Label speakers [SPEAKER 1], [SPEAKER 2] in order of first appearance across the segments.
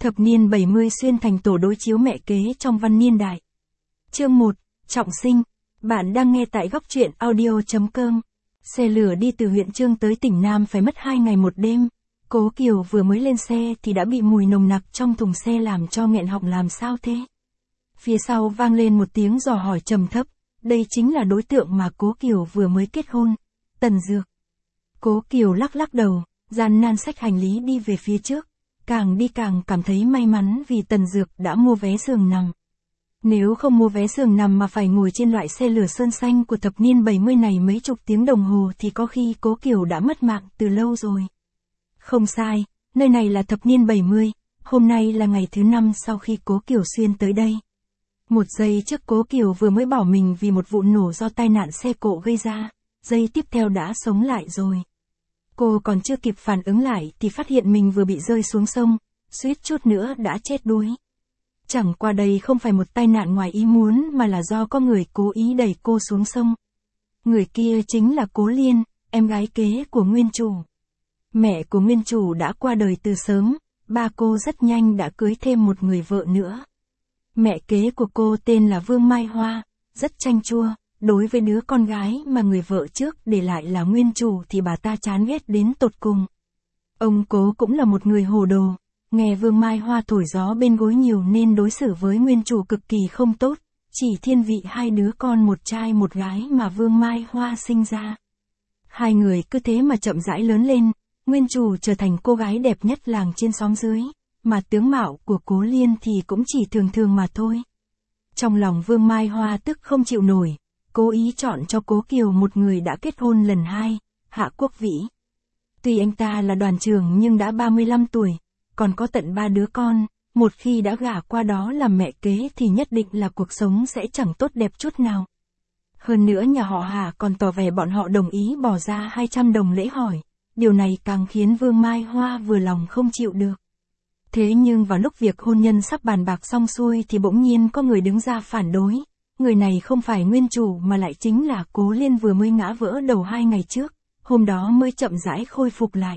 [SPEAKER 1] Thập niên 70 xuyên thành tổ đối chiếu mẹ kế trong văn niên đại. Chương 1, Trọng sinh. Bạn đang nghe tại góc truyện audio.com. Xe lửa đi từ huyện Chương tới tỉnh Nam phải mất 2 ngày 1 đêm. Cố Kiều vừa mới lên xe thì đã bị mùi nồng nặc trong thùng xe làm cho nghẹn họng làm sao thế. Phía sau vang lên một tiếng dò hỏi trầm thấp, đây chính là đối tượng mà Cố Kiều vừa mới kết hôn, Tần Dược. Cố Kiều lắc lắc đầu, gian nan xách hành lý đi về phía trước, càng đi càng cảm thấy may mắn vì Tần Dược đã mua vé giường nằm. Nếu không mua vé giường nằm mà phải ngồi trên loại xe lửa sơn xanh của thập niên 70 này mấy chục tiếng đồng hồ thì có khi Cố Kiều đã mất mạng từ lâu rồi. Không sai, nơi này là thập niên 70, hôm nay là ngày thứ 5 sau khi Cố Kiều xuyên tới đây. Một giây trước Cố Kiều vừa mới bỏ mình vì một vụ nổ do tai nạn xe cộ gây ra, giây tiếp theo đã sống lại rồi. Cô còn chưa kịp phản ứng lại thì phát hiện mình vừa bị rơi xuống sông, suýt chút nữa đã chết đuối. Chẳng qua đây không phải một tai nạn ngoài ý muốn mà là do có người cố ý đẩy cô xuống sông. Người kia chính là Cố Liên, em gái kế của nguyên chủ. Mẹ của nguyên chủ đã qua đời từ sớm, ba cô rất nhanh đã cưới thêm một người vợ nữa. Mẹ kế của cô tên là Vương Mai Hoa, rất chanh chua, đối với đứa con gái mà người vợ trước để lại là nguyên chủ thì bà ta chán ghét đến tột cùng. Ông Cố cũng là một người hồ đồ, nghe Vương Mai Hoa thổi gió bên gối nhiều nên đối xử với nguyên chủ cực kỳ không tốt, chỉ thiên vị hai đứa con một trai một gái mà Vương Mai Hoa sinh ra. Hai người cứ thế mà chậm rãi lớn lên, nguyên chủ trở thành cô gái đẹp nhất làng trên xóm dưới, mà tướng mạo của Cố Liên thì cũng chỉ thường thường mà thôi. Trong lòng Vương Mai Hoa tức không chịu nổi, cố ý chọn cho Cố Kiều một người đã kết hôn lần 2, Hạ Quốc Vĩ. Tuy anh ta là đoàn trưởng nhưng đã 35 tuổi, còn có tận 3 đứa con, một khi đã gả qua đó làm mẹ kế thì nhất định là cuộc sống sẽ chẳng tốt đẹp chút nào. Hơn nữa nhà họ Hạ còn tỏ vẻ bọn họ đồng ý bỏ ra 200 đồng lễ hỏi, điều này càng khiến Vương Mai Hoa vừa lòng không chịu được. Thế nhưng vào lúc việc hôn nhân sắp bàn bạc xong xuôi thì bỗng nhiên có người đứng ra phản đối. Người này không phải nguyên chủ mà lại chính là Cố Liên vừa mới ngã vỡ đầu 2 ngày trước, hôm đó mới chậm rãi khôi phục lại.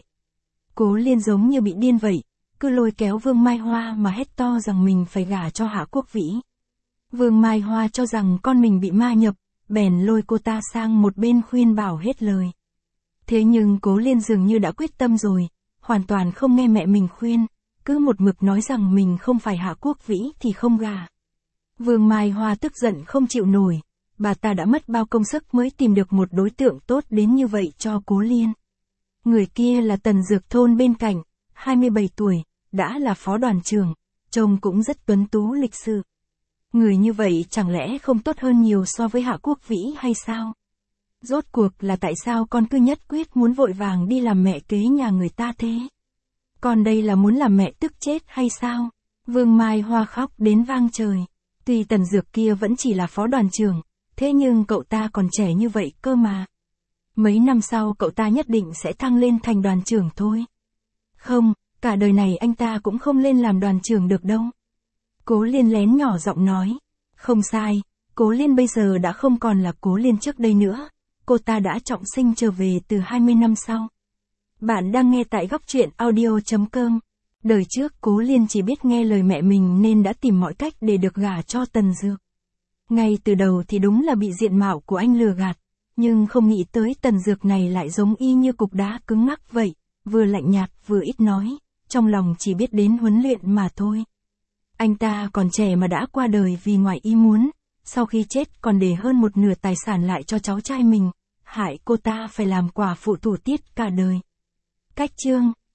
[SPEAKER 1] Cố Liên giống như bị điên vậy, cứ lôi kéo Vương Mai Hoa mà hét to rằng mình phải gả cho Hạ Quốc Vĩ. Vương Mai Hoa cho rằng con mình bị ma nhập, bèn lôi cô ta sang một bên khuyên bảo hết lời. Thế nhưng Cố Liên dường như đã quyết tâm rồi, hoàn toàn không nghe mẹ mình khuyên, cứ một mực nói rằng mình không phải Hạ Quốc Vĩ thì không gả. Vương Mai Hoa tức giận không chịu nổi, bà ta đã mất bao công sức mới tìm được một đối tượng tốt đến như vậy cho Cố Liên. Người kia là Tần Dược thôn bên cạnh, 27 tuổi, đã là phó đoàn trưởng, trông cũng rất tuấn tú lịch sự. Người như vậy chẳng lẽ không tốt hơn nhiều so với Hạ Quốc Vĩ hay sao? Rốt cuộc là tại sao con cứ nhất quyết muốn vội vàng đi làm mẹ kế nhà người ta thế? Con đây là muốn làm mẹ tức chết hay sao? Vương Mai Hoa khóc đến vang trời. Tuy Tần Dược kia vẫn chỉ là phó đoàn trưởng, thế nhưng cậu ta còn trẻ như vậy cơ mà. Mấy năm sau cậu ta nhất định sẽ thăng lên thành đoàn trưởng thôi. Không, cả đời này anh ta cũng không lên làm đoàn trưởng được đâu. Cố Liên lén nhỏ giọng nói. Không sai, Cố Liên bây giờ đã không còn là Cố Liên trước đây nữa. Cô ta đã trọng sinh trở về từ 20 năm sau. Bạn đang nghe tại góc truyện audio.com. Đời trước Cố Liên chỉ biết nghe lời mẹ mình nên đã tìm mọi cách để được gả cho Tần Dược. Ngay từ đầu thì đúng là bị diện mạo của anh lừa gạt, nhưng không nghĩ tới Tần Dược này lại giống y như cục đá cứng ngắc vậy, vừa lạnh nhạt vừa ít nói, trong lòng chỉ biết đến huấn luyện mà thôi. Anh ta còn trẻ mà đã qua đời vì ngoài ý muốn, sau khi chết còn để hơn một nửa tài sản lại cho cháu trai mình, hại cô ta phải làm quả phụ thủ tiết cả đời. Cách chương